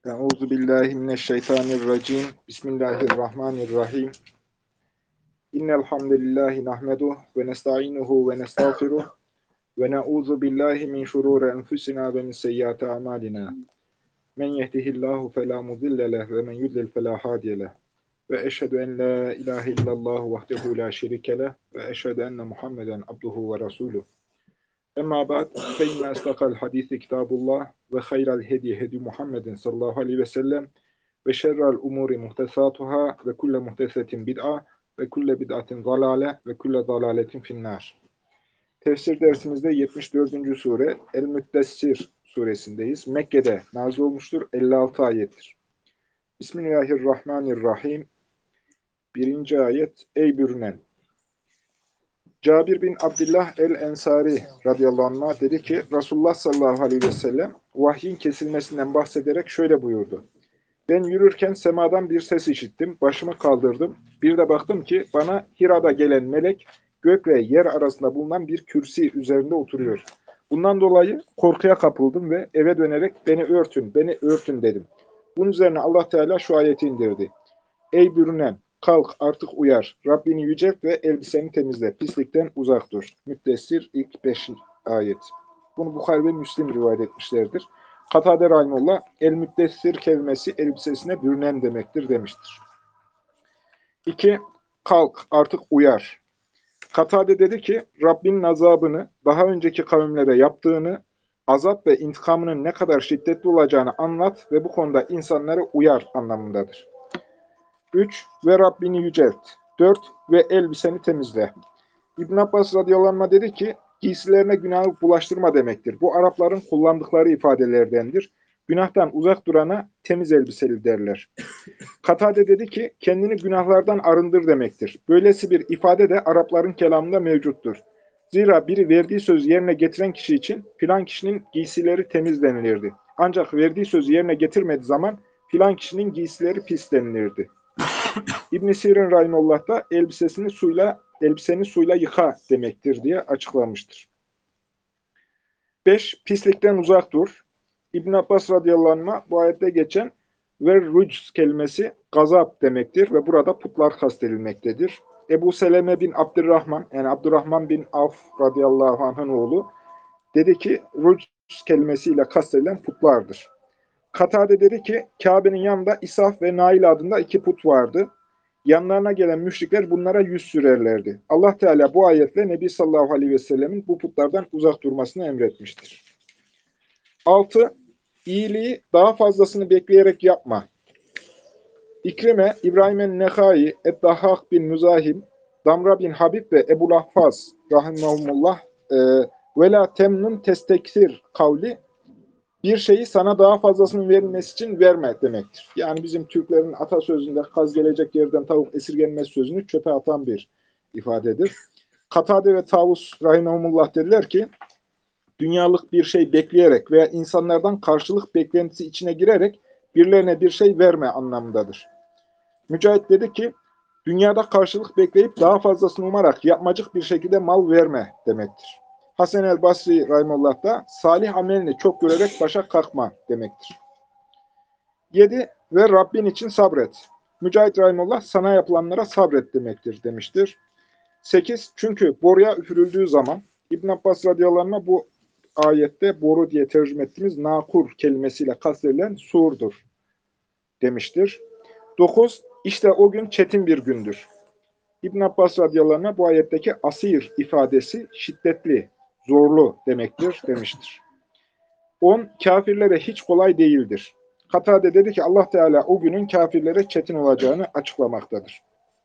Euzu billahi mineşşeytanirracim. Bismillahirrahmanirrahim. İnnel hamdelellahi nahmeduhu ve nestainuhu ve nestağfiruh ve na'uzu billahi min şururi enfusina ve min seyyiati amalina. Men yehdihillahu fela mudille leh ve men yudlil fela hadiye leh. Ve eşhedü en la ilahe illallah vahdehu la şerike leh ve eşhedü enne Muhammeden abduhu ve resuluh. Emma ba'd fe inne estakal hadisi kitabullah ve hayral hedi hedi Muhammedin sallallahu aleyhi ve sellem ve şerrel umuri muhtesatuhâ ve kulle muhtesetin bid'a ve kulle bid'atin zalâle ve kulle zalâletin finnâr. Tefsir dersimizde 74. sure El-Müddessir suresindeyiz. Mekke'de nazil olmuştur. 56 ayettir. Bismillahirrahmanirrahim. 1. ayet. Ey bürünen! Cabir bin Abdullah el-Ensari radıyallahu anh dedi ki Resulullah sallallahu aleyhi ve sellem vahyin kesilmesinden bahsederek şöyle buyurdu. Ben yürürken semadan bir ses işittim, başımı kaldırdım. Bir de baktım ki bana Hira'da gelen melek gök ve yer arasında bulunan bir kürsi üzerinde oturuyor. Bundan dolayı korkuya kapıldım ve eve dönerek beni örtün dedim. Bunun üzerine Allah Teala şu ayeti indirdi. Ey bürünen! Kalk artık uyar. Rabbini yücelt ve elbiseni temizle. Pislikten uzak dur. Müddessir ilk 5 ayet. Bunu Bukhari ve Müslim rivayet etmişlerdir. Katade Rahimullah el-müddessir kelimesi elbisesine bürünen demektir demiştir. 2. Kalk artık uyar. Katade dedi ki Rabbinin azabını daha önceki kavimlere yaptığını, azap ve intikamının ne kadar şiddetli olacağını anlat ve bu konuda insanları uyar anlamındadır. 3. Ve Rabbini yücelt. 4. Ve elbiseni temizle. İbn Abbas radıyallahu anh dedi ki, giysilerine günahı bulaştırma demektir. Bu Arapların kullandıkları ifadelerdendir. Günahtan uzak durana temiz elbiseli derler. Katade dedi ki, kendini günahlardan arındır demektir. Böylesi bir ifade de Arapların kelamında mevcuttur. Zira biri verdiği sözü yerine getiren kişi için filan kişinin giysileri temiz denilirdi. Ancak verdiği sözü yerine getirmediği zaman filan kişinin giysileri pis denilirdi. İbn Sirin rahimehullah da elbiseni suyla yıka demektir diye açıklamıştır. 5. Pislikten uzak dur. İbn Abbas radıyallahu anh'a bu ayette geçen ve rucz kelimesi gazap demektir ve burada putlar kastedilmektedir. Ebu Seleme bin Abdurrahman yani Abdurrahman bin Avf radıyallahu anh'ın oğlu dedi ki rucz kelimesiyle kastedilen putlardır. Katade dedi ki Kabe'nin yanında İsaf ve Nail adında 2 put vardı. Yanlarına gelen müşrikler bunlara yüz sürerlerdi. Allah Teala bu ayetle Nebi sallallahu aleyhi ve sellemin bu putlardan uzak durmasını emretmiştir. 6. İyiliği daha fazlasını bekleyerek yapma. İkrime, İbrahim el-Nekhai, Eddahhak bin Müzahim, Damra bin Habib ve Ebu Lahfaz rahimahumullah ve la temnun testekfir kavli bir şeyi sana daha fazlasının verilmesi için verme demektir. Yani bizim Türklerin atasözünde kaz gelecek yerden tavuk esirgenmez sözünü çöpe atan bir ifadedir. Katade ve Tavus rahimahumullah dediler ki, dünyalık bir şey bekleyerek veya insanlardan karşılık beklentisi içine girerek birilerine bir şey verme anlamındadır. Mücahit dedi ki, dünyada karşılık bekleyip daha fazlasını umarak yapmacık bir şekilde mal verme demektir. Hasan el-Basri rahimullah da salih amelini çok görerek başa kalkma demektir. 7. Ve Rabbin için sabret. Mücahit rahimullah sana yapılanlara sabret demektir demiştir. 8. Çünkü boruya üfürüldüğü zaman İbn Abbas radıyallahu anh'a bu ayette boru diye tercüme ettiğimiz nakur kelimesiyle kastedilen surdur demiştir. 9. İşte o gün çetin bir gündür. İbn Abbas radıyallahu anh'a bu ayetteki asir ifadesi şiddetli, zorlu demektir demiştir. 10. Kafirlere hiç kolay değildir. Katade dedi ki Allah Teala o günün kafirlere çetin olacağını açıklamaktadır.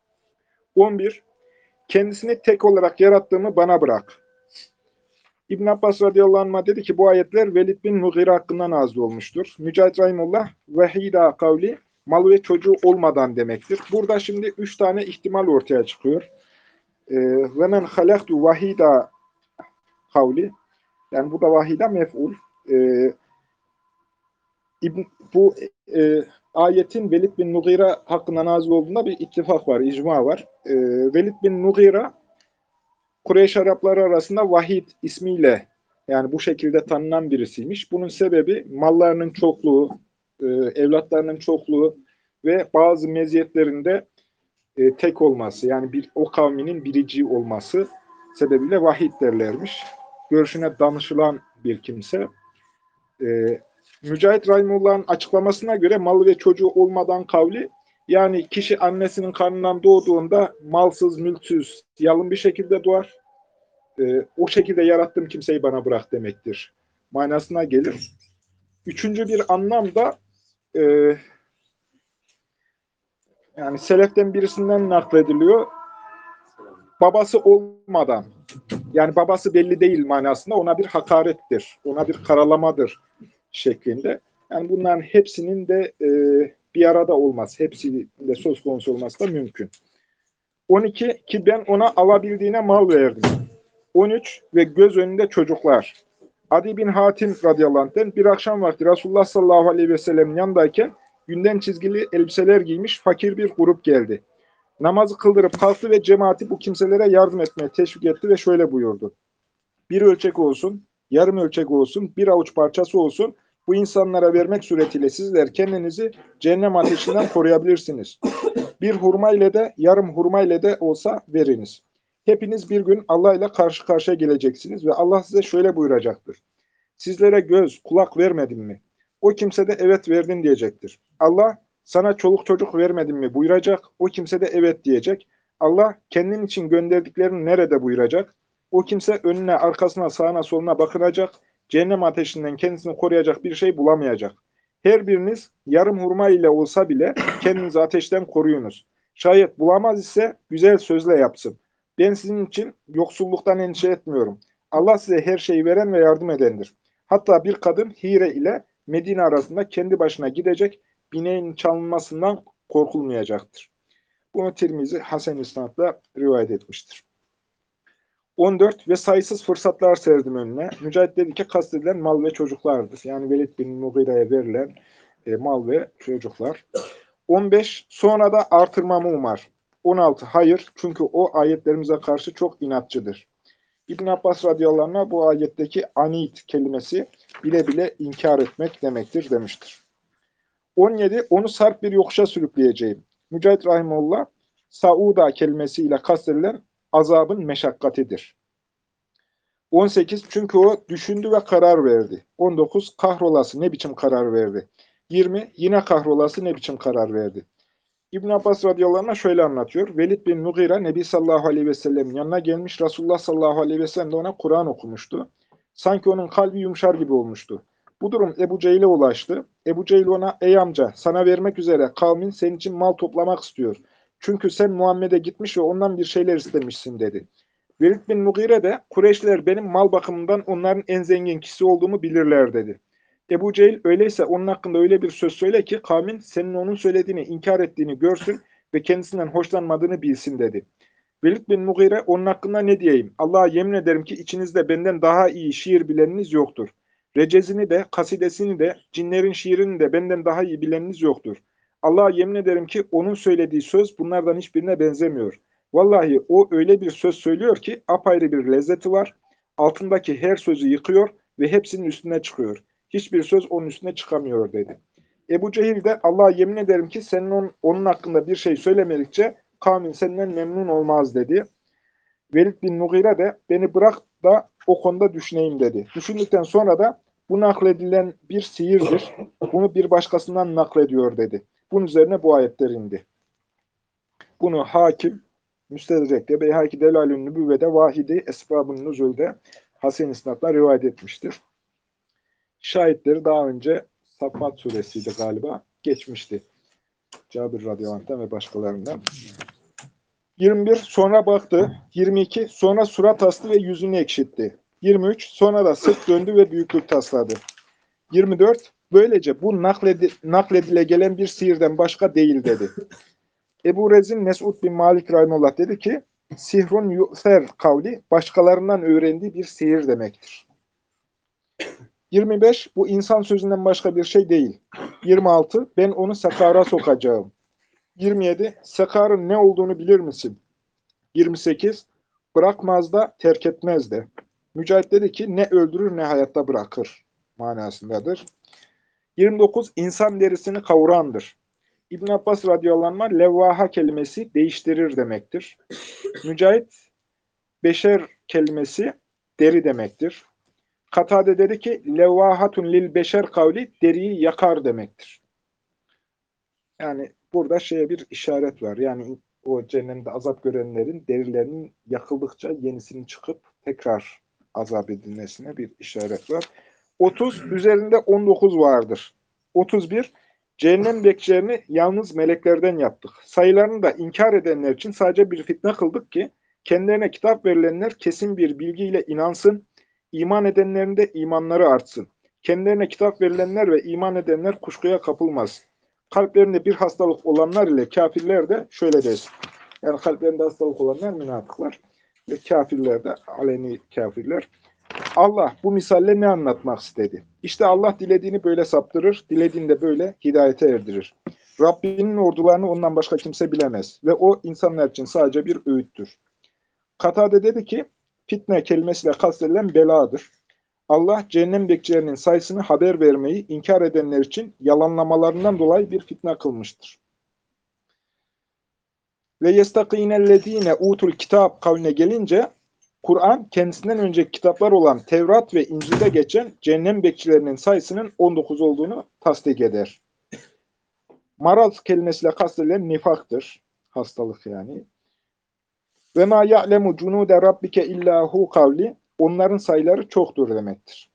11. Kendisini tek olarak yarattığımı bana bırak. İbn Abbas radıyallahu anh'a dedi ki bu ayetler Velid bin Mughire hakkında nazil olmuştur. Mücahit rahimullah vehida kavli mal ve çocuğu olmadan demektir. Burada şimdi 3 tane ihtimal ortaya çıkıyor. Ve men halaktu vahida kavli yani bu da vahida mef'ul. Bu ayetin Velid bin Mughire hakkında nazil olduğunda bir ittifak var, icma var. Velid bin Mughire Kureyş Arapları arasında Vahid ismiyle yani bu şekilde tanınan birisiymiş. Bunun sebebi mallarının çokluğu, evlatlarının çokluğu ve bazı meziyetlerinde tek olması, yani o kavminin birici olması sebebiyle vahid derlermiş. Görüşüne danışılan bir kimse. Mücahit Rahimullah'ın açıklamasına göre malı ve çocuğu olmadan kavli, yani kişi annesinin karnından doğduğunda malsız, mülksüz, yalın bir şekilde doğar. O şekilde yarattığım kimseyi bana bırak demektir manasına gelir. Üçüncü bir anlam da e, yani seleften birisinden naklediliyor. Babası olmadan, yani babası belli değil manasında ona bir hakarettir, ona bir karalamadır şeklinde. Yani bunların hepsinin de bir arada olması, hepsinin de söz konusu olması da mümkün. 12 ki ben ona alabildiğine mal verdim. 13 ve göz önünde çocuklar. Adi bin Hatim radıyallahu anh'ten bir akşam vakti Resulullah sallallahu aleyhi ve sellem'in yanındayken günden çizgili elbiseler giymiş fakir bir grup geldi. Namazı kıldırıp kalktı ve cemaati bu kimselere yardım etmeye teşvik etti ve şöyle buyurdu. Bir ölçek olsun, yarım ölçek olsun, bir avuç parçası olsun, bu insanlara vermek suretiyle sizler kendinizi cehennem ateşinden koruyabilirsiniz. Bir hurma ile de, yarım hurma ile de olsa veriniz. Hepiniz bir gün Allah ile karşı karşıya geleceksiniz ve Allah size şöyle buyuracaktır. Sizlere göz, kulak vermedim mi? O kimse de evet verdin diyecektir. Allah sana çoluk çocuk vermedim mi buyuracak. O kimse de evet diyecek. Allah kendin için gönderdiklerini nerede buyuracak? O kimse önüne, arkasına, sağına, soluna bakınacak. Cehennem ateşinden kendisini koruyacak bir şey bulamayacak. Her biriniz yarım hurma ile olsa bile kendinizi ateşten koruyunuz. Şayet bulamaz ise güzel sözle yapsın. Ben sizin için yoksulluktan endişe etmiyorum. Allah size her şeyi veren ve yardım edendir. Hatta bir kadın Hire ile Medine arasında kendi başına gidecek, bineğin çalınmasından korkulmayacaktır. Bunu Tirmizi Hasan İsnad'la rivayet etmiştir. 14 ve sayısız fırsatlar serdim önüne. Mücahit dedi ki kastedilen mal ve çocuklardır. Yani Velid bin Mughire'ye verilen mal ve çocuklar. 15 sonra da artırmamı umar. 16 hayır çünkü o ayetlerimize karşı çok inatçıdır. İbn Abbas radıyallahu anh'a bu ayetteki anit kelimesi bile bile inkar etmek demektir demiştir. 17 onu sarp bir yokuşa sürükleyeceğim. Mücahit rahimullah Sauda kelimesiyle kastedilen azabın meşakkatidir. 18 çünkü o düşündü ve karar verdi. 19 kahrolası ne biçim karar verdi. 20 yine kahrolası ne biçim karar verdi. İbn Abbas radıyallahu anh'a şöyle anlatıyor. Velid bin Mughire Nebi sallallahu aleyhi ve sellem'in yanına gelmiş. Resulullah sallallahu aleyhi ve sellem de ona Kur'an okumuştu. Sanki onun kalbi yumuşar gibi olmuştu. Bu durum Ebu Cehil'e ulaştı. Ebu Cehil ona ey amca sana vermek üzere kavmin senin için mal toplamak istiyor. Çünkü sen Muhammed'e gitmiş ve ondan bir şeyler istemişsin dedi. Velid bin Mughire de Kureyşliler benim mal bakımından onların en zengin kişisi olduğumu bilirler dedi. Ebu Cehil öyleyse onun hakkında öyle bir söz söyle ki kavmin senin onun söylediğini inkar ettiğini görsün ve kendisinden hoşlanmadığını bilsin dedi. Velid bin Mughire onun hakkında ne diyeyim? Allah'a yemin ederim ki içinizde benden daha iyi şiir bileniniz yoktur. Recezini de, kasidesini de, cinlerin şiirini de benden daha iyi bileniniz yoktur. Allah'a yemin ederim ki onun söylediği söz bunlardan hiçbirine benzemiyor. Vallahi o öyle bir söz söylüyor ki apayrı bir lezzeti var. Altındaki her sözü yıkıyor ve hepsinin üstüne çıkıyor. Hiçbir söz onun üstüne çıkamıyor dedi. Ebu Cehil de Allah'a yemin ederim ki senin onun hakkında bir şey söylemedikçe kavmin senden memnun olmaz dedi. Velid bin Mughire de beni bırak da o konuda düşüneyim dedi. Düşündükten sonra da bu nakledilen bir sihirdir. Bunu bir başkasından naklediyor dedi. Bunun üzerine bu ayetler indi. Bunu Hakim, Müstedrek'te, Beyhaki Delalün Nübüvve'de, Vahidi, Esbab-ı Nuzul'de Hasen İsnad'la rivayet etmiştir. Şahitleri daha önce Saffat suresiydi galiba, geçmişti. Cabir radıyallahu anh'tan ve başkalarından. 21 sonra baktı. 22 sonra surat astı ve yüzünü ekşitti. 23 sonra da sırt döndü ve büyüklük tasladı. 24 böylece bu nakledile gelen bir sihirden başka değil dedi. Ebu Rezin Mes'ud bin Malik rahimullah dedi ki sihrun yu'fer kavli başkalarından öğrendiği bir sihir demektir. 25 bu insan sözünden başka bir şey değil. 26 ben onu sakara sokacağım. 27 sakarın ne olduğunu bilir misin? 28 bırakmaz da terk etmez de. Mücahit dedi ki ne öldürür ne hayatta bırakır manasındadır. 29. İnsan derisini kavurandır. İbn Abbas radıyallahu anh levvaha kelimesi değiştirir demektir. Mücahit beşer kelimesi deri demektir. Katade dedi ki levvahatun lil beşer kavli deriyi yakar demektir. Yani burada şeye bir işaret var. Yani o cehennemde azap görenlerin derilerinin yakıldıkça yenisinin çıkıp tekrar azap edilmesine bir işaret var. 30 üzerinde 19 vardır. 31 cehennem bekçilerini yalnız meleklerden yaptık. Sayılarını da inkar edenler için sadece bir fitne kıldık ki kendilerine kitap verilenler kesin bir bilgiyle inansın, iman edenlerin de imanları artsın. Kendilerine kitap verilenler ve iman edenler kuşkuya kapılmaz. Kalplerinde bir hastalık olanlar ile kafirler de şöyle desin. Yani kalplerinde hastalık olanlar münafıklar ve kafirler de aleni kafirler. Allah bu misalle ne anlatmak istedi? İşte Allah dilediğini böyle saptırır, dilediğini de böyle hidayete erdirir. Rabbinin ordularını ondan başka kimse bilemez ve o insanlar için sadece bir öğüttür. Katade dedi ki, fitne kelimesiyle kastedilen beladır. Allah cehennem bekçilerinin sayısını haber vermeyi inkar edenler için yalanlamalarından dolayı bir fitne kılmıştır. Ve yestakînellezîne utul kitap kavline gelince Kur'an kendisinden önceki kitaplar olan Tevrat ve İncil'de geçen cehennem bekçilerinin sayısının 19 olduğunu tasdik eder. Maraz kelimesiyle kastedilen nifaktır. Hastalık yani. Ve ma ya'lemu cunude rabbike illa hu kavli onların sayıları çoktur demektir.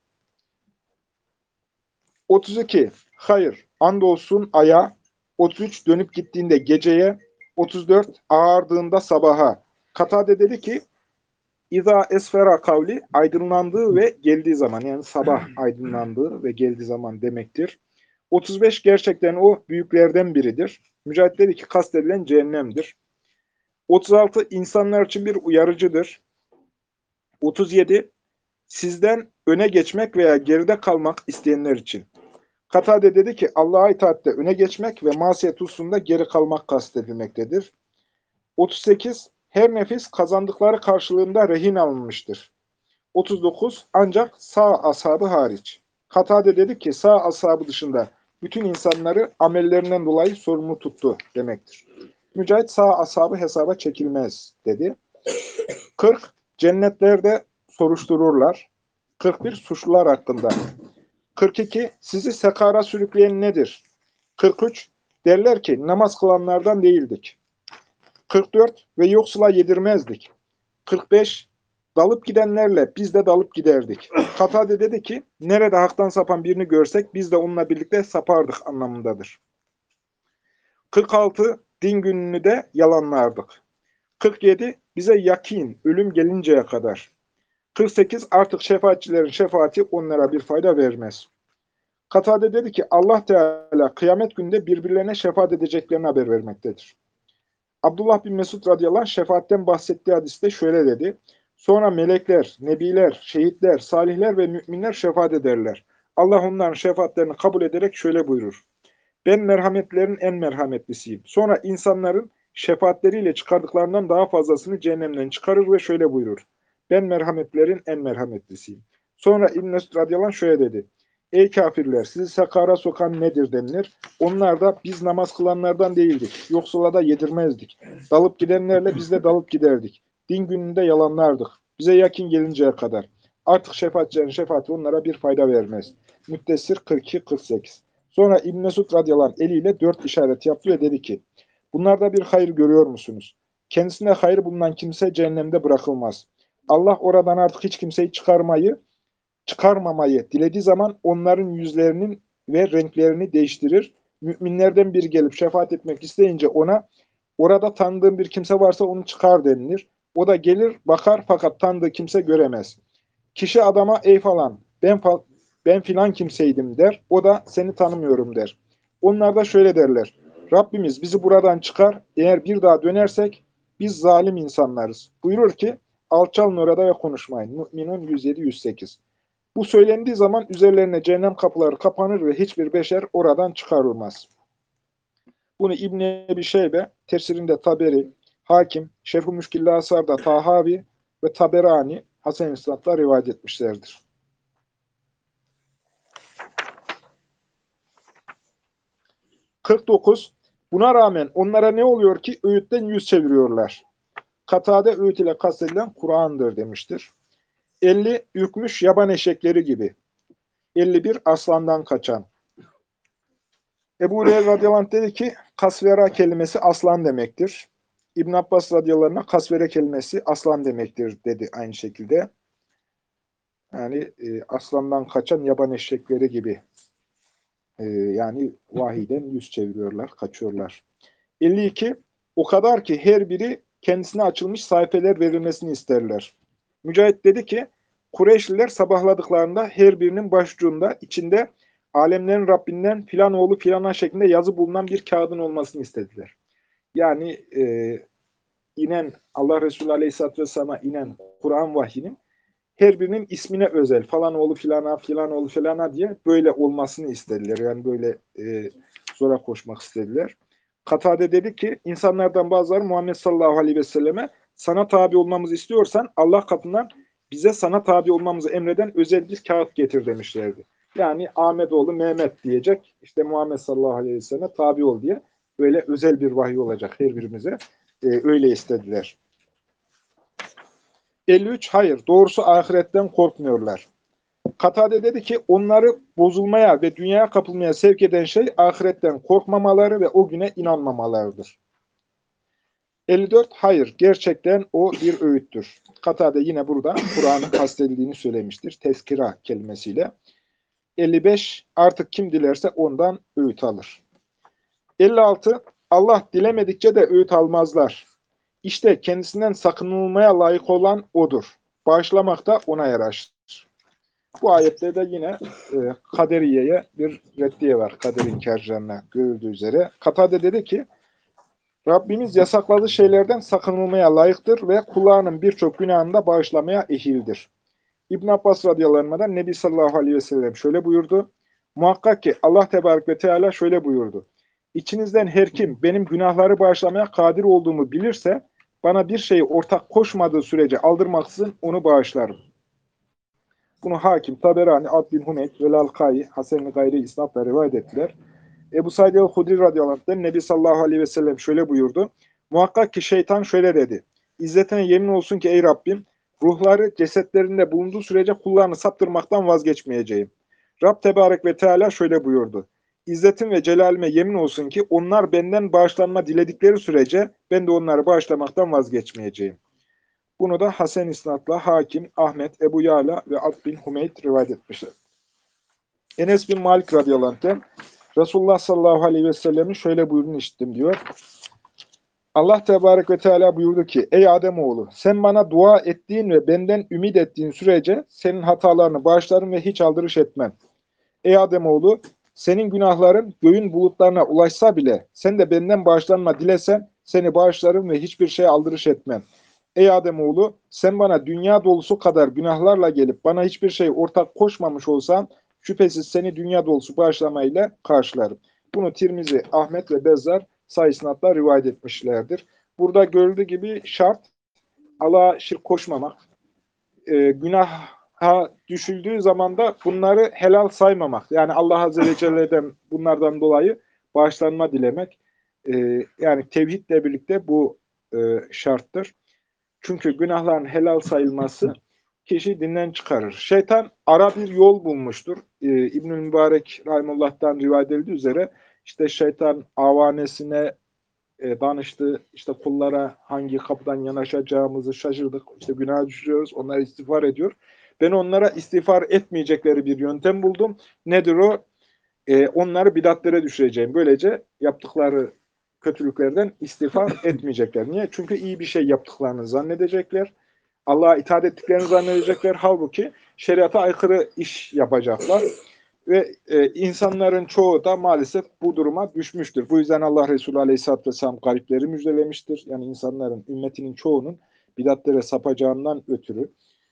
32. Hayır. Andolsun aya. 33. Dönüp gittiğinde geceye. 34. Ağardığında sabaha. Katade dedi ki İza esfera kavli aydınlandığı ve geldiği zaman yani sabah aydınlandığı ve geldiği zaman demektir. 35 gerçekten o büyüklerden biridir. Mücahit dedi ki kastedilen cehennemdir. 36 insanlar için bir uyarıcıdır. 37 sizden öne geçmek veya geride kalmak isteyenler için. Katade dedi ki Allah'a itaatte öne geçmek ve masiyet hususunda geri kalmak kastedilmektedir. 38 her nefis kazandıkları karşılığında rehin alınmıştır. 39 ancak sağ ashabı hariç. Katade dedi ki sağ ashabı dışında bütün insanları amellerinden dolayı sorumlu tuttu demektir. Mücahit sağ ashabı hesaba çekilmez dedi. 40 cennetlerde soruştururlar. 41 suçlular hakkında. 42 sizi sekara sürükleyen nedir? 43 derler ki namaz kılanlardan değildik. 44 ve yoksula yedirmezdik. 45 dalıp gidenlerle biz de dalıp giderdik. Katade dedi ki nerede haktan sapan birini görsek biz de onunla birlikte sapardık anlamındadır. 46 din gününü de yalanlardık. 47 bize yakin ölüm gelinceye kadar. 48 artık şefaatçilerin şefaati onlara bir fayda vermez. Katade dedi ki Allah Teala kıyamet gününde birbirlerine şefaat edeceklerini haber vermektedir. Abdullah bin Mesud radıyallahu anh şefaatten bahsettiği hadiste şöyle dedi. Sonra melekler, nebiler, şehitler, salihler ve müminler şefaat ederler. Allah onların şefaatlerini kabul ederek şöyle buyurur. Ben merhametlerin en merhametlisiyim. Sonra insanların şefaatleriyle çıkardıklarından daha fazlasını cehennemden çıkarır ve şöyle buyurur. Ben merhametlerin en merhametlisiyim. Sonra İbn Mesud radıyallahu anh şöyle dedi. Ey kafirler sizi sakara sokan nedir denilir. Onlar da biz namaz kılanlardan değildik. Yoksula da yedirmezdik. Dalıp gidenlerle biz de dalıp giderdik. Din gününde yalanlardık. Bize yakin gelinceye kadar. Artık şefaatçilerin şefaati onlara bir fayda vermez. Müddessir 42-48. Sonra İbn Mesud radıyallahu anh eliyle 4 işaret yaptı ve dedi ki bunlarda bir hayır görüyor musunuz? Kendisine hayır bulunan kimse cehennemde bırakılmaz. Allah oradan artık hiç kimseyi çıkarmamayı dilediği zaman onların yüzlerinin ve renklerini değiştirir. Müminlerden biri gelip şefaat etmek isteyince ona orada tanıdığın bir kimse varsa onu çıkar denilir. O da gelir bakar fakat tanıdığı kimse göremez. Kişi adama ey falan ben filan kimseydim der. O da seni tanımıyorum der. Onlar da şöyle derler. Rabbimiz bizi buradan çıkar. Eğer bir daha dönersek biz zalim insanlarız. Buyurur ki alçalın orada ve konuşmayın. Mü'minun 107-108. Bu söylendiği zaman üzerlerine cehennem kapıları kapanır ve hiçbir beşer oradan çıkarılmaz. Bunu İbn-i Ebi Şeybe, tefsirinde Taberi, Hakim, Şerh-i Müşkil-i Asar'da Tahavi ve Taberani Hasan-ı İsnad'la rivayet etmişlerdir. 49. Buna rağmen onlara ne oluyor ki öğütten yüz çeviriyorlar. Katade öğüt ile kastedilen Kur'an'dır demiştir. 50. Ürkmüş yaban eşekleri gibi. 51. Aslandan kaçan. Ebu Hureyre radıyallahu anh dedi ki kasvera kelimesi aslan demektir. İbn Abbas radıyallahu anh kasvere kelimesi aslan demektir dedi aynı şekilde. Yani aslandan kaçan yaban eşekleri gibi. Yani vahiden yüz çeviriyorlar, kaçıyorlar. 52. O kadar ki her biri kendisine açılmış sayfeler verilmesini isterler. Mücahit dedi ki Kureyşliler sabahladıklarında her birinin başucunda içinde alemlerin Rabbinden filan oğlu filana şeklinde yazı bulunan bir kağıdın olmasını istediler. Yani inen Allah Resulü Aleyhisselatü Vesselam'a inen Kur'an vahyinin her birinin ismine özel falan oğlu filana, filan oğlu filana diye böyle olmasını istediler. Yani böyle zora koşmak istediler. Katade dedi ki insanlardan bazıları Muhammed sallallahu aleyhi ve selleme sana tabi olmamızı istiyorsan Allah katından bize sana tabi olmamızı emreden özel bir kağıt getir demişlerdi. Yani Ahmetoğlu Mehmet diyecek işte Muhammed sallallahu aleyhi ve selleme tabi ol diye böyle özel bir vahiy olacak her birimize. Öyle istediler. 53. Hayır, doğrusu ahiretten korkmuyorlar. Katade dedi ki onları bozulmaya ve dünyaya kapılmaya sevk eden şey ahiretten korkmamaları ve o güne inanmamalarıdır. 54. Hayır, gerçekten o bir öğüttür. Katade yine burada Kur'an'ın kastedildiğini söylemiştir. Tezkira kelimesiyle. 55. Artık kim dilerse ondan öğüt alır. 56. Allah dilemedikçe de öğüt almazlar. İşte kendisinden sakınılmaya layık olan odur. Bağışlamak da ona yaraşır. Bu ayette de yine Kaderiye'ye bir reddiye var. Kader inkarcılarına görüldüğü üzere. Katade dedi ki Rabbimiz yasakladığı şeylerden sakınılmaya layıktır ve kullarının birçok günahını da bağışlamaya ehildir. İbn Abbas radıyallahu anh'dan Nebi sallallahu aleyhi ve sellem şöyle buyurdu. Muhakkak ki Allah tebarek ve teala şöyle buyurdu. İçinizden her kim benim günahları bağışlamaya kadir olduğumu bilirse bana bir şeyi ortak koşmadığı sürece aldırmaksızın onu bağışlarım. Bunu Hakim, Taberani, Abdül Humeyd, Velalkai, Hasen-i Gayri isnatla rivayet ettiler. Ebu Said el-Hudri radıyallahu anh'den Nebi sallallahu aleyhi ve sellem şöyle buyurdu. Muhakkak ki şeytan şöyle dedi. İzzetine yemin olsun ki ey Rabbim, ruhları cesetlerinde bulunduğu sürece kullarını saptırmaktan vazgeçmeyeceğim. Rab Tebarek ve Teala şöyle buyurdu. İzzetim ve celalime yemin olsun ki onlar benden bağışlanma diledikleri sürece ben de onları bağışlamaktan vazgeçmeyeceğim. Bunu da Hasan İsnat'la Hakim, Ahmet, Ebu Yala ve Abd bin Humeyd rivayet etmişler. Enes bin Malik radıyallahu anh'ten Resulullah sallallahu aleyhi ve sellemin şöyle buyurduğunu işittim diyor. Allah tebarek ve teala buyurdu ki ey Ademoğlu sen bana dua ettiğin ve benden ümit ettiğin sürece senin hatalarını bağışlarım ve hiç aldırış etmem. Ey Ademoğlu senin günahların göğün bulutlarına ulaşsa bile sen de benden bağışlanma dilesen seni bağışlarım ve hiçbir şeye aldırış etmem. Ey Ademoğlu sen bana dünya dolusu kadar günahlarla gelip bana hiçbir şey ortak koşmamış olsan şüphesiz seni dünya dolusu bağışlamayla karşılarım. Bunu Tirmizi, Ahmet ve Bezzar sayısınatla rivayet etmişlerdir. Burada görüldüğü gibi şart Allah'a şirk koşmamak. Günaha düşüldüğü zaman da bunları helal saymamak. Yani Allah Azze ve Celle'den bunlardan dolayı bağışlanma dilemek. Yani tevhidle birlikte bu şarttır. Çünkü günahların helal sayılması kişi dinden çıkarır. Şeytan ara bir yol bulmuştur. İbnül Mübarek Rahimullah'tan rivayet edildiği üzere işte şeytan avanesine danıştı. İşte kullara hangi kapıdan yanaşacağımızı şaşırdık. İşte günah düşüyoruz. Onlar istiğfar ediyor. Ben onlara istiğfar etmeyecekleri bir yöntem buldum. Nedir o? Onları bidatlere düşüreceğim. Böylece yaptıkları kötülüklerden istiğfar etmeyecekler. Niye? Çünkü iyi bir şey yaptıklarını zannedecekler. Allah'a itaat ettiklerini zannedecekler. Halbuki şeriata aykırı iş yapacaklar. Ve insanların çoğu da maalesef bu duruma düşmüştür. Bu yüzden Allah Resulü Aleyhisselatü Vesselam garipleri müjdelemiştir. Yani insanların, ümmetinin çoğunun bidatlere sapacağından ötürü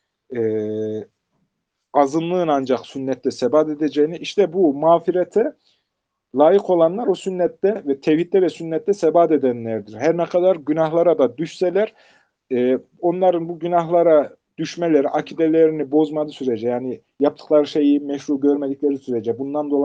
azınlığın ancak sünnette sebat edeceğini, işte bu mağfirete layık olanlar o sünnette ve tevhidde ve sünnette sebat edenlerdir. Her ne kadar günahlara da düşseler, onların bu günahlara düşmeleri, akidelerini bozmadığı sürece, yani yaptıkları şeyi meşru görmedikleri sürece, bundan dolayı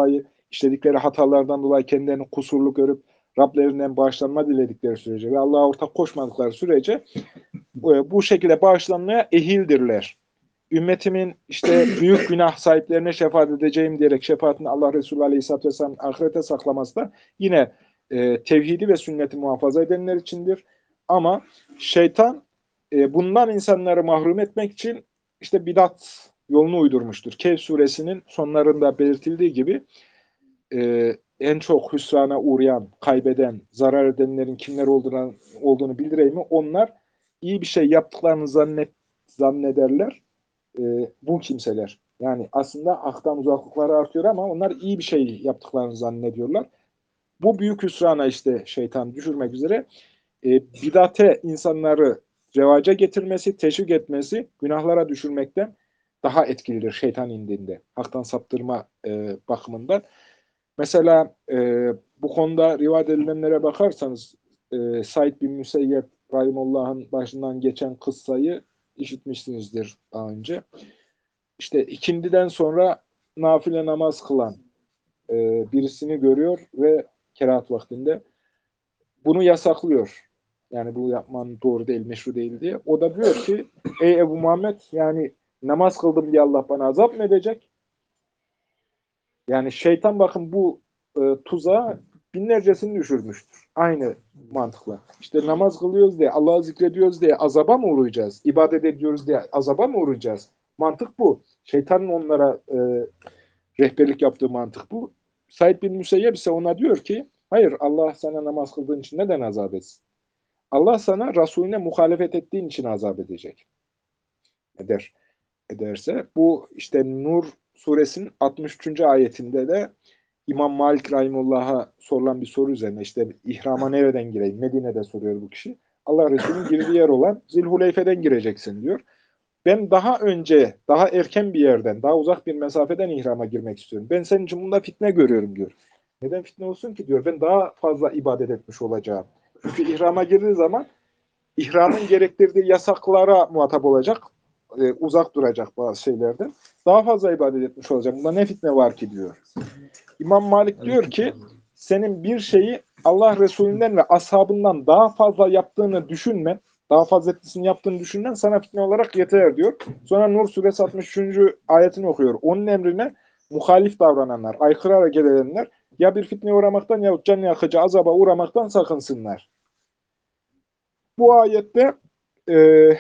işledikleri hatalardan dolayı kendilerini kusurlu görüp Rablerinden bağışlanma diledikleri sürece ve Allah'a ortak koşmadıkları sürece bu şekilde bağışlanmaya ehildirler. Ümmetimin işte büyük günah sahiplerine şefaat edeceğim diyerek şefaatini Allah Resulü Aleyhisselatü Vesselam'ın ahirete saklaması da yine tevhidi ve sünneti muhafaza edenler içindir. Ama şeytan bundan insanları mahrum etmek için işte bidat yolunu uydurmuştur. Kehf suresinin sonlarında belirtildiği gibi en çok hüsrana uğrayan, kaybeden, zarar edenlerin kimler olduğunu bildireyim mi? Onlar iyi bir şey yaptıklarını zannederler. Bu kimseler. Yani aslında haktan uzaklıkları artıyor ama onlar iyi bir şey yaptıklarını zannediyorlar. Bu büyük hüsrana işte şeytan düşürmek üzere bidate insanları revaca getirmesi, teşvik etmesi günahlara düşürmekten daha etkilidir şeytan indinde. Haktan saptırma bakımından. Mesela bu konuda rivayet edilenlere bakarsanız Said bin Müseyyep Rahimullah'ın başından geçen kıssayı işitmişsinizdir daha önce. İşte ikindiden sonra nafile namaz kılan birisini görüyor ve kerahat vaktinde bunu yasaklıyor. Yani bu yapman doğru değil, meşru değil diye. O da diyor ki, ey Ebu Muhammed, yani namaz kıldım diye Allah bana azap mı edecek? Yani şeytan bakın bu tuzağa binlercesini düşürmüştür. Aynı mantıkla. İşte namaz kılıyoruz diye, Allah'ı zikrediyoruz diye azaba mı uğrayacağız? İbadet ediyoruz diye azaba mı uğrayacağız? Mantık bu. Şeytanın onlara rehberlik yaptığı mantık bu. Said bin Müseyyep ise ona diyor ki, hayır, Allah sana namaz kıldığın için neden azap etsin? Allah sana Resulüne muhalefet ettiğin için azap edecek. Ederse. Bu işte Nur suresinin 63. ayetinde de İmam Malik Rahimullah'a sorulan bir soru üzerine işte ihrama nereden gireyim? Medine'de soruyor bu kişi. Allah Resulü'nün girdiği yer olan Zilhuleyfe'den gireceksin diyor. Ben daha önce, daha erken bir yerden, daha uzak bir mesafeden ihrama girmek istiyorum. Ben senin için bunda fitne görüyorum diyor. Neden fitne olsun ki diyor. Ben daha fazla ibadet etmiş olacağım. Çünkü ihrama girdiği zaman ihramın gerektirdiği yasaklara muhatap olacak. Uzak duracak bazı şeylerden. Daha fazla ibadet etmiş olacak. Bunda ne fitne var ki diyor. İmam Malik diyor ki senin bir şeyi Allah Resulünden ve ashabından daha fazla yaptığını düşünmen, daha faziletlisini yaptığını düşünmen sana fitne olarak yeter diyor. Sonra Nur suresi 63. ayetini okuyor. Onun emrine muhalif davrananlar, aykırı hareket edenler ya bir fitneye uğramaktan yahut can yakıcı azaba uğramaktan sakınsınlar. Bu ayette e,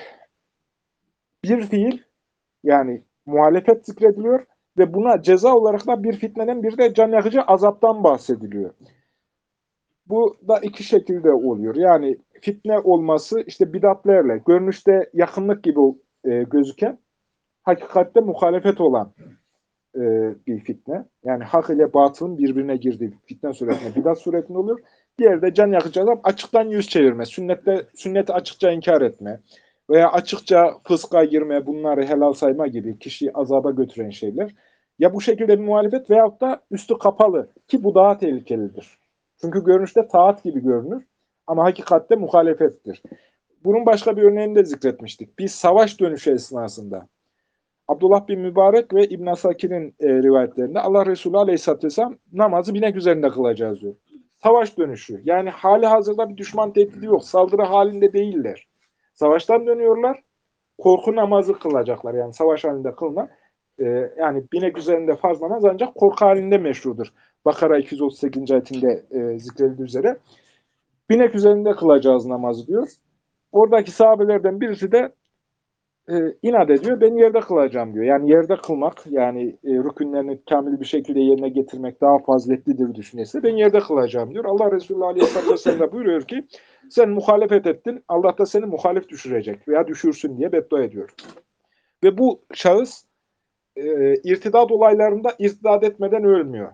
bir fiil yani muhalefet zikrediliyor ve buna ceza olarak da bir fitneden bir de can yakıcı azaptan bahsediliyor. Bu da iki şekilde oluyor. Yani fitne olması işte bidatlerle, görünüşte yakınlık gibi gözüken, hakikatte muhalefet olan bir fitne. Yani hak ile batılın birbirine girdiği fitne suretinde, bidat suretinde oluyor. Diğeri de can yakıcı azap, açıktan yüz çevirme, sünneti açıkça inkar etme veya açıkça fıska girme, bunları helal sayma gibi kişiyi azaba götüren şeyler. Ya bu şekilde bir muhalefet veyahut da üstü kapalı ki bu daha tehlikelidir. Çünkü görünüşte taat gibi görünür ama hakikatte muhalefettir. Bunun başka bir örneğini de zikretmiştik. Bir savaş dönüşü esnasında Abdullah bin Mübarek ve İbn Asakir'in rivayetlerinde Allah Resulü Aleyhisselatü Vesselam namazı binek üzerinde kılacağız diyor. Savaş dönüşü. Yani hali hazırda bir düşman tehdidi yok. Saldırı halinde değiller. Savaştan dönüyorlar. Korku namazı kılacaklar. Yani savaş halinde kılınan. Yani binek üzerinde farz namaz ancak korku halinde meşrudur. Bakara 238. ayetinde zikredildiği üzere. Binek üzerinde kılacağız namazı diyor. Oradaki sahabelerden birisi de inat ediyor. Ben yerde kılacağım diyor. Yani yerde kılmak, yani rükünlerini kamil bir şekilde yerine getirmek daha faziletlidir düşüncesi. Ben yerde kılacağım diyor. Allah Resulü Aleyhisselatü Vesselam da buyuruyor ki sen muhalefet ettin. Allah da seni muhalif düşürecek veya düşürsün diye beddua ediyor. Ve bu şahıs irtidat olaylarında irtidat etmeden ölmüyor.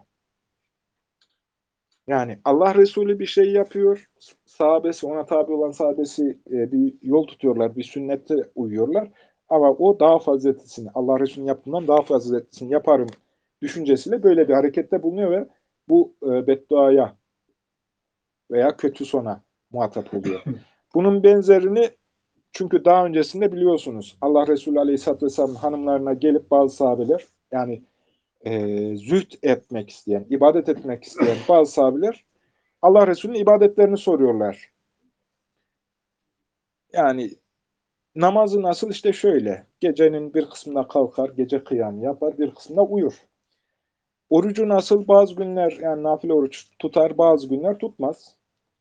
Yani Allah Resulü bir şey yapıyor. Sahabesi, ona tabi olan sahabesi bir yol tutuyorlar, bir sünnete uyuyorlar. Ama o daha faziletlisini, Allah Resulü'nün yaptığından daha faziletlisini yaparım düşüncesiyle böyle bir harekette bulunuyor ve bu bedduaya veya kötü sona muhatap oluyor. Bunun benzerini çünkü daha öncesinde biliyorsunuz Allah Resulü Aleyhisselatü Vesselam'ın hanımlarına gelip bazı sahabeler yani zühd etmek isteyen, ibadet etmek isteyen bazı sahabeler Allah Resulü'nün ibadetlerini soruyorlar. Yani namazı nasıl? İşte şöyle. Gecenin bir kısmında kalkar, gece kıyam yapar, bir kısmında uyur. Orucu nasıl? Bazı günler yani nafile oruç tutar, bazı günler tutmaz.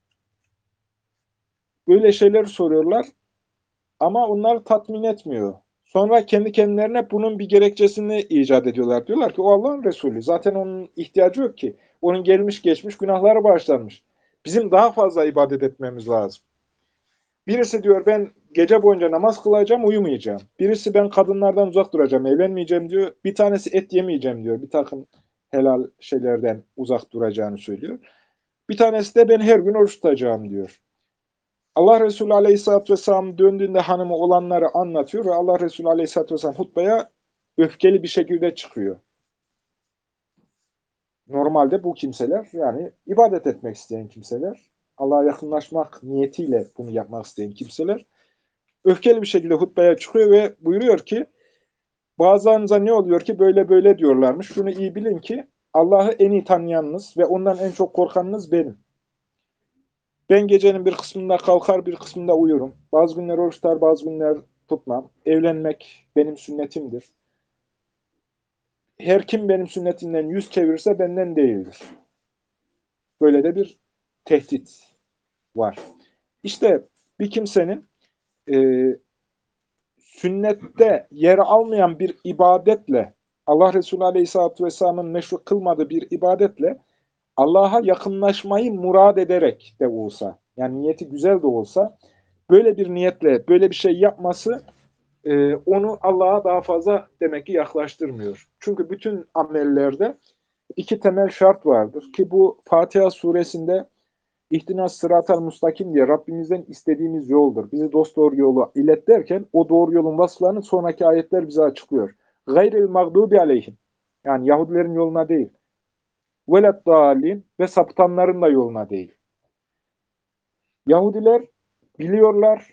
Böyle şeyler soruyorlar ama onları tatmin etmiyor. Sonra kendi kendilerine bunun bir gerekçesini icat ediyorlar. Diyorlar ki o Allah'ın Resulü. Zaten onun ihtiyacı yok ki. Onun gelmiş geçmiş günahları bağışlanmış. Bizim daha fazla ibadet etmemiz lazım. Birisi diyor ben gece boyunca namaz kılacağım, uyumayacağım. Birisi ben kadınlardan uzak duracağım, evlenmeyeceğim diyor. Bir tanesi et yemeyeceğim diyor. Bir takım helal şeylerden uzak duracağını söylüyor. Bir tanesi de ben her gün oruç tutacağım diyor. Allah Resulü Aleyhisselatü Vesselam döndüğünde hanımı olanları anlatıyor ve Allah Resulü Aleyhisselatü Vesselam hutbaya öfkeli bir şekilde çıkıyor. Normalde bu kimseler yani ibadet etmek isteyen kimseler, Allah'a yakınlaşmak niyetiyle bunu yapmak isteyen kimseler öfkeli bir şekilde hutbeye çıkıyor ve buyuruyor ki bazılarınıza ne oluyor ki böyle böyle diyorlarmış. Şunu iyi bilin ki Allah'ı en iyi tanıyanınız ve ondan en çok korkanınız benim. Ben gecenin bir kısmında kalkar bir kısmında uyurum. Bazı günler oruç tutar bazı günler tutmam. Evlenmek benim sünnetimdir. Her kim benim sünnetimden yüz çevirirse benden değildir. Böyle de bir tehdit var. İşte bir kimsenin e, sünnette yer almayan bir ibadetle, Allah Resulü Aleyhisselatü Vesselam'ın meşru kılmadığı bir ibadetle Allah'a yakınlaşmayı murad ederek de olsa, yani niyeti güzel de olsa, böyle bir niyetle böyle bir şey yapması onu Allah'a daha fazla demek ki yaklaştırmıyor. Çünkü bütün amellerde iki temel şart vardır ki bu Fatiha suresinde İhtinas sıratal mustakim diye Rabbimizden istediğimiz yoldur. Bizi dosdoğru yolu ilet derken o doğru yolun vasıflarını sonraki ayetler bize açıklıyor. Gayril mağdubi aleyhim. Yani Yahudilerin yoluna değil. Velet dalin ve sapıtanların da yoluna değil. Yahudiler biliyorlar,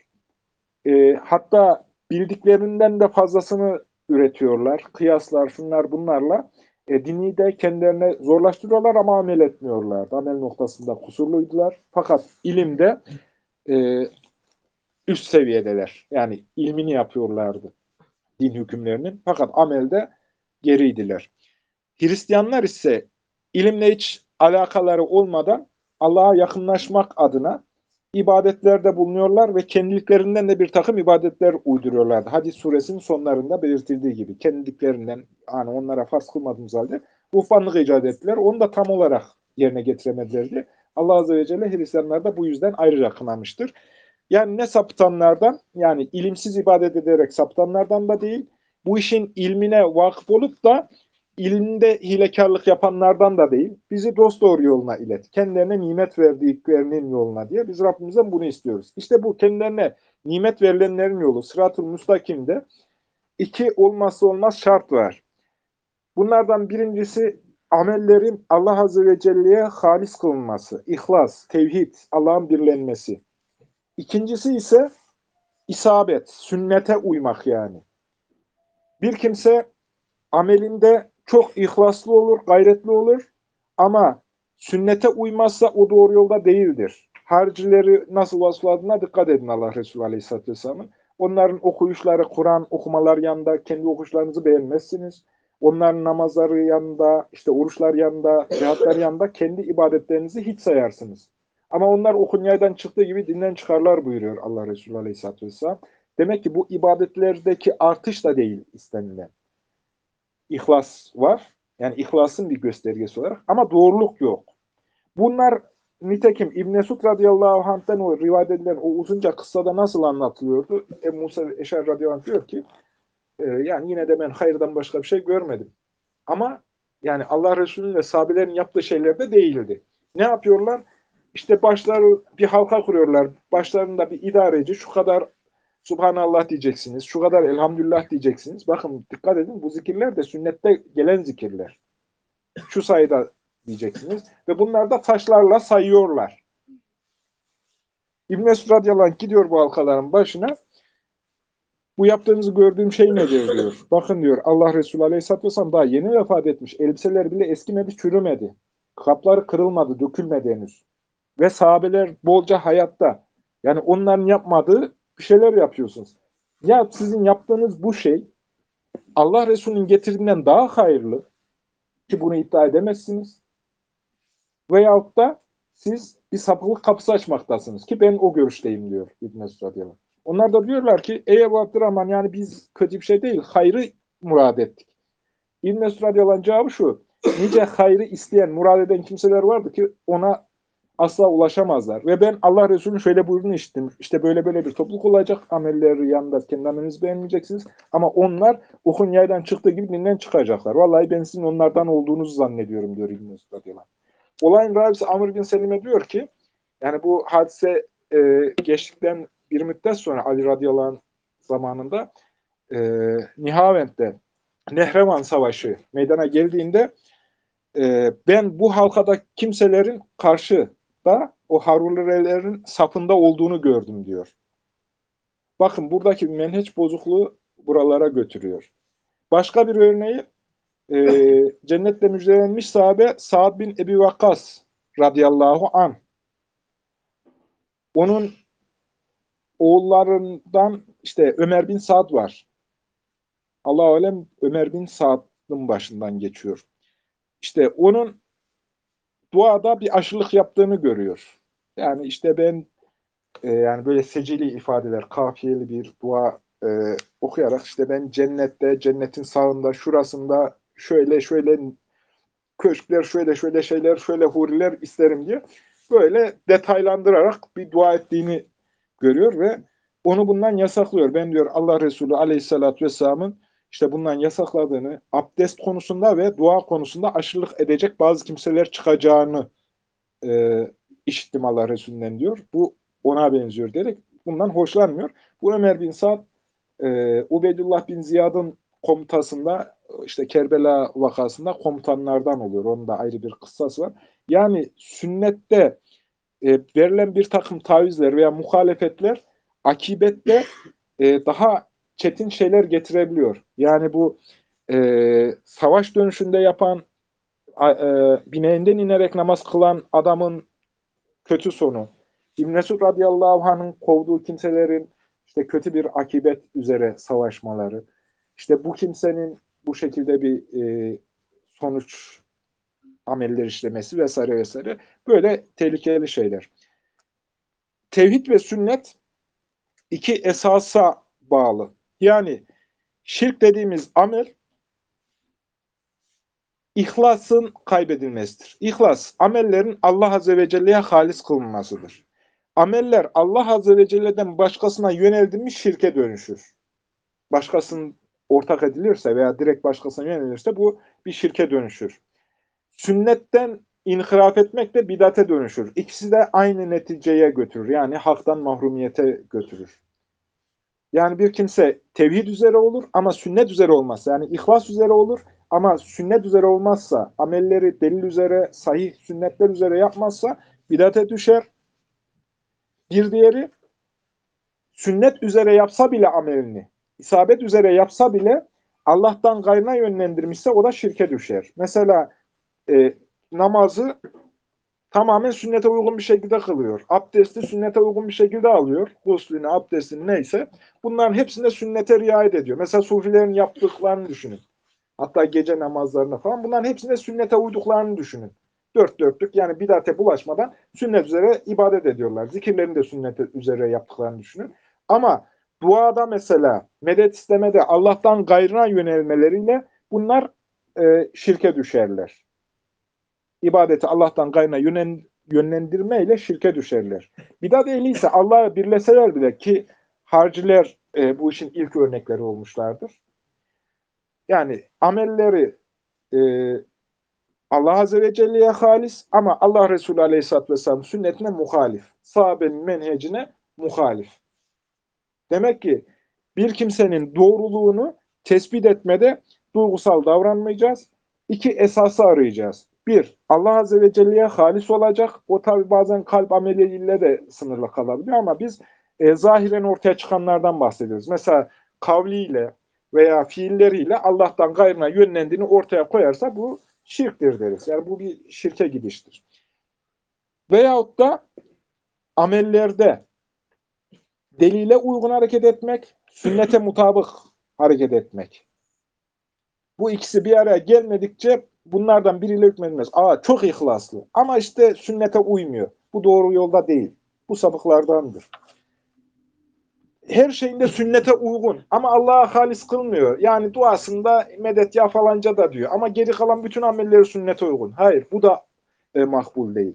hatta bildiklerinden de fazlasını üretiyorlar. Kıyaslar, şunlar bunlarla. Dini de kendilerine zorlaştırıyorlar ama amel etmiyorlar. Amel noktasında kusurluydular. Fakat ilimde e, üst seviyedeler. Yani ilmini yapıyorlardı din hükümlerinin. Fakat amelde geriydiler. Hristiyanlar ise ilimle hiç alakaları olmadan Allah'a yakınlaşmak adına ibadetlerde bulunuyorlar ve kendiliklerinden de bir takım ibadetler uyduruyorlardı. Hadis suresinin sonlarında belirtildiği gibi kendiliklerinden hani onlara farz kılmadığımız halde ruhbanlık icat ettiler. Onu da tam olarak yerine getiremedilerdi. Allah Azze ve Celle Hristiyanlar da bu yüzden ayrıca kınamıştır. Yani ne sapıtanlardan yani ilimsiz ibadet ederek sapıtanlardan da değil, bu işin ilmine vakıf olup da ilimde hilekarlık yapanlardan da değil, bizi dosdoğru yoluna ilet. Kendilerine nimet verdiklerinin yoluna diye biz Rabbimizden bunu istiyoruz. İşte bu kendilerine nimet verilenlerin yolu Sırat-ı Müstakim'de iki olmazsa olmaz şart var. Bunlardan birincisi amellerin Allah Azze ve Celle'ye halis kılınması, ihlas, tevhid, Allah'ın birlenmesi. İkincisi ise isabet, sünnete uymak yani. Bir kimse amelinde çok ihlaslı olur, gayretli olur ama sünnete uymazsa o doğru yolda değildir. Haricileri nasıl vasıfladığına dikkat edin Allah Resulü Aleyhisselatü Vesselam'ın. Onların okuyuşları, Kur'an okumalar yanında kendi okuyuşlarınızı beğenmezsiniz. Onların namazları yanında, işte oruçlar yanında, cihatlar yanında kendi ibadetlerinizi hiç sayarsınız. Ama onlar okunyaydan çıktığı gibi dinden çıkarlar buyuruyor Allah Resulü Aleyhisselatü Vesselam. Demek ki bu ibadetlerdeki artış da değil istenilen. İhlas var. Yani ihlasın bir göstergesi olarak ama doğruluk yok. Bunlar nitekim İbn Mesud radıyallahu anh'ten o rivayet edilen o uzunca kıssada nasıl anlatılıyordu? Ebu Musa Eşer radıyallahu anh diyor ki yani yine de ben hayırdan başka bir şey görmedim. Ama yani Allah Resulü'nün ve sahabelerin yaptığı şeyler de değildi. Ne yapıyorlar? İşte başları bir halka kuruyorlar. Başlarında bir idareci şu kadar Subhanallah diyeceksiniz, şu kadar elhamdülillah diyeceksiniz. Bakın dikkat edin bu zikirler de sünnette gelen zikirler. Şu sayıda diyeceksiniz. Ve bunlar da taşlarla sayıyorlar. İbn Mesud radıyallahu anh gidiyor bu halkaların başına. Bu yaptığınızı gördüğüm şey nedir diyor. Bakın diyor, Allah Resulü Aleyhisselatü Vesselam daha yeni vefat etmiş. Elbiseler bile eskimedi, çürümedi. Kapları kırılmadı, dökülmedi henüz. Ve sahabeler bolca hayatta. Yani onların yapmadığı bir şeyler yapıyorsunuz. Ya sizin yaptığınız bu şey Allah Resulü'nün getirdiğinden daha hayırlı ki bunu iddia edemezsiniz. Veyahut da siz bir sapıklık kapısı açmaktasınız ki ben o görüşteyim diyor İbn Mesud radıyallahu anh. Onlar da diyorlar ki ey Ebu Abdurrahman, yani biz kötü bir şey değil, hayrı murad ettik. İbn Mesud radıyallahu anh cevabı şu: nice hayrı isteyen, murad eden kimseler vardı ki ona asla ulaşamazlar. Ve ben Allah Resulü'nün şöyle buyurduğunu işittim. İşte böyle böyle bir topluluk olacak. Amelleri yanında kendi amelinizi beğenmeyeceksiniz. Ama onlar okun yaydan çıktığı gibi dinden çıkacaklar. Vallahi ben sizin onlardan olduğunuzu zannediyorum diyor İbn Mesud radıyallahu anh. Olayın ravisi Amr bin Selim'e diyor ki, yani bu hadise geçtikten bir müddet sonra Ali radıyallahu anh zamanında Nihavend'de Nehrevan Savaşı meydana geldiğinde ben bu halkada kimselerin karşıda o Harurilerin safında olduğunu gördüm diyor. Bakın buradaki menheç bozukluğu buralara götürüyor. Başka bir örneği cennetle müjdelenmiş sahabe Sa'd bin Ebi Vakkas radıyallahu anh. Onun oğullarından işte Ömer bin Sa'd var. Allah alem Ömer bin Sa'd'ın başından geçiyor. İşte onun duada bir aşırılık yaptığını görüyor. Yani işte ben yani böyle secili ifadeler, kafiyeli bir dua okuyarak işte ben cennette, cennetin sağında, şurasında şöyle şöyle köşkler, şöyle şöyle şeyler, şöyle huriler isterim diye böyle detaylandırarak bir dua ettiğini görüyor ve onu bundan yasaklıyor. Ben diyor Allah Resulü Aleyhisselatü Vesselam'ın işte bundan yasakladığını, abdest konusunda ve dua konusunda aşırılık edecek bazı kimseler çıkacağını işittim Allah Resulü'nden diyor. Bu ona benziyor diyerek bundan hoşlanmıyor. Bu Ömer bin Sa'd, Ubeydullah bin Ziyad'ın komutasında işte Kerbela vakasında komutanlardan oluyor. Onun da ayrı bir kıssası var. Yani sünnette verilen bir takım tavizler veya muhalefetler akibette daha çetin şeyler getirebiliyor. Yani bu savaş dönüşünde yapan bineğinden inerek namaz kılan adamın kötü sonu, İbn Mesud radıyallahu anh'ın kovduğu kimselerin işte kötü bir akibet üzere savaşmaları, işte bu kimsenin bu şekilde bir sonuç ameller işlemesi vesaire vesaire, böyle tehlikeli şeyler. Tevhid ve sünnet iki esasa bağlı. Yani şirk dediğimiz amel İhlasın kaybedilmesidir. İhlas, amellerin Allah Azze ve Celle'ye halis kılınmasıdır. Ameller Allah Azze ve Celle'den başkasına yöneldi mi şirke dönüşür. Başkasının ortak edilirse veya direkt başkasına yönelirse bu bir şirke dönüşür. Sünnetten inhiraf etmek de bidate dönüşür. İkisi de aynı neticeye götürür. Yani haktan mahrumiyete götürür. Yani bir kimse tevhid üzere olur ama sünnet üzere olmazsa, yani ihlas üzere olur ama sünnet üzere olmazsa, amelleri delil üzere, sahih sünnetler üzere yapmazsa bidate düşer. Bir diğeri, sünnet üzere yapsa bile amelini, isabet üzere yapsa bile Allah'tan gayrına yönlendirmişse o da şirke düşer. Mesela namazı tamamen sünnete uygun bir şekilde kılıyor. Abdesti sünnete uygun bir şekilde alıyor. Guslünü, abdestini neyse. Bunların hepsinde sünnete riayet ediyor. Mesela sufilerin yaptıklarını düşünün. Hatta gece namazlarına falan. Bunların hepsinde sünnete uyduklarını düşünün. Dört dörtlük, yani bidate bulaşmadan sünnet üzere ibadet ediyorlar. Zikirlerini de sünnet üzere yaptıklarını düşünün. Ama duada mesela medet istemede Allah'tan gayrına yönelmeleriyle bunlar şirke düşerler. İbadeti Allah'tan gayrına yönlendirmeyle şirke düşerler. Bidat ehli ise Allah'a birleseler bile, ki harciler bu işin ilk örnekleri olmuşlardır. Yani amelleri e, Allah Azze ve Celle'ye halis ama Allah Resulü Aleyhisselatü Vesselam sünnetine muhalif. Sahabenin menhecine muhalif. Demek ki bir kimsenin doğruluğunu tespit etmede duygusal davranmayacağız. İki esası arayacağız. Bir, Allah Azze ve Celle'ye halis olacak. O tabi bazen kalp ameliyle de sınırlı kalabiliyor ama biz zahiren ortaya çıkanlardan bahsediyoruz. Mesela kavliyle veya fiilleriyle Allah'tan gayrına yönlendiğini ortaya koyarsa bu şirktir deriz. Yani bu bir şirke gidiştir. Veyahut da amellerde delile uygun hareket etmek, sünnete mutabık hareket etmek. Bu ikisi bir araya gelmedikçe bunlardan biriyle hükmedilmez. Çok ihlaslı ama işte sünnete uymuyor. Bu doğru yolda değil. Bu sapıklardandır. Her şeyinde sünnete uygun ama Allah'a halis kılmıyor. Yani duasında medet ya falanca da diyor. Ama geri kalan bütün amelleri sünnete uygun. Hayır, bu da makbul değil.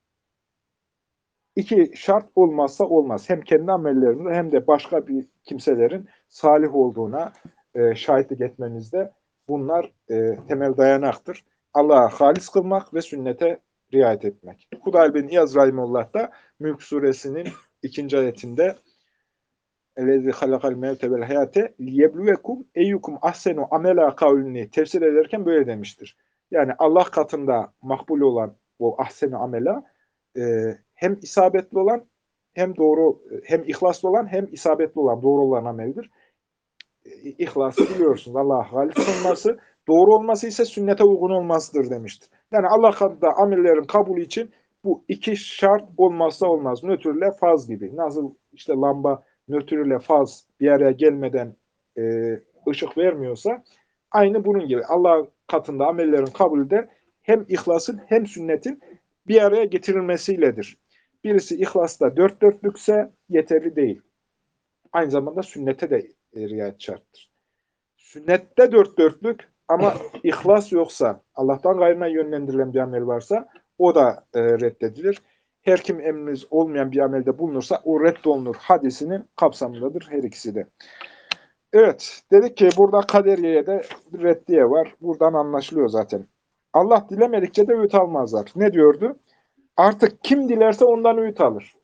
İki şart olmazsa olmaz. Hem kendi amellerinde hem de başka bir kimselerin salih olduğuna şahitlik etmemizde bunlar temel dayanaktır. Allah'a halis kılmak ve sünnete riayet etmek. Hudayl bin İyaz Rahimullah da Mülk suresinin 2. ayetinde اَلَذِي خَلَقَ الْمَوْتَ وَالْحَيَاةَ لِيَبْلُوَكُمْ اَيُّكُمْ ahsenu amela kavlini tefsir ederken böyle demiştir. Yani Allah katında makbul olan o ahsenu amela hem isabetli olan hem doğru hem ihlaslı olan hem isabetli olan doğru olan ameldir. İhlası biliyorsunuz Allah'a halis olması, doğru olması ise sünnete uygun olmasıdır demiştir. Yani Allah katında amellerin kabulü için bu iki şart olmazsa olmaz. Nötrle faz gibi. Nasıl işte lamba nötrle faz bir araya gelmeden ışık vermiyorsa aynı bunun gibi. Allah katında amellerin kabulü de hem ihlasın hem sünnetin bir araya getirilmesiyledir. Birisi ihlasta dört dörtlükse yeterli değil. Aynı zamanda sünnete de riayet şarttır. Sünnette dört dörtlük ama ihlas yoksa, Allah'tan gayrına yönlendirilen bir amel varsa o da reddedilir. Her kim emriniz olmayan bir amelde bulunursa o reddolunur hadisinin kapsamındadır her ikisi de. Evet, dedik ki burada kaderiyeye de bir reddiye var. Buradan anlaşılıyor zaten. Allah dilemedikçe de öğüt almazlar. Ne diyordu? Artık kim dilerse ondan öğüt alır.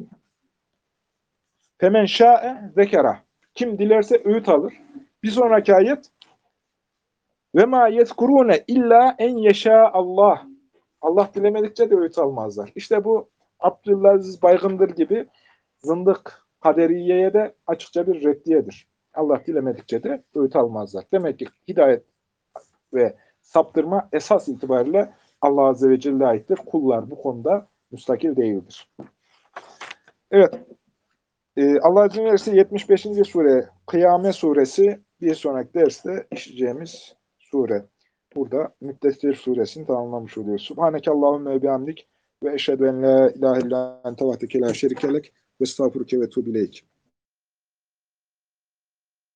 Femen şa'e zekera. Kim dilerse öğüt alır. Bir sonraki ayet ve ma yezkurune illa en yeşâ Allah. Allah dilemedikçe de öğüt almazlar. İşte bu Abdülaziz Baygındır gibi zındık kaderiyeye de açıkça bir reddiyedir. Allah dilemedikçe de öğüt almazlar. Demek ki hidayet ve saptırma esas itibariyle Allah Azze ve Celle'ye aittir. Kullar bu konuda müstakil değildir. Evet. Allah izin verirse 75. sure Kıyamet suresi bir sonraki derste işleyeceğimiz sure. Burada Müddessir suresini tamamlamış oluyoruz. Subhaneke Allahümme ve bihamdik ve eşhedü en la ilahe illa ente vahdeke la şerikelek ve estağfurüke ve tuğbileyk.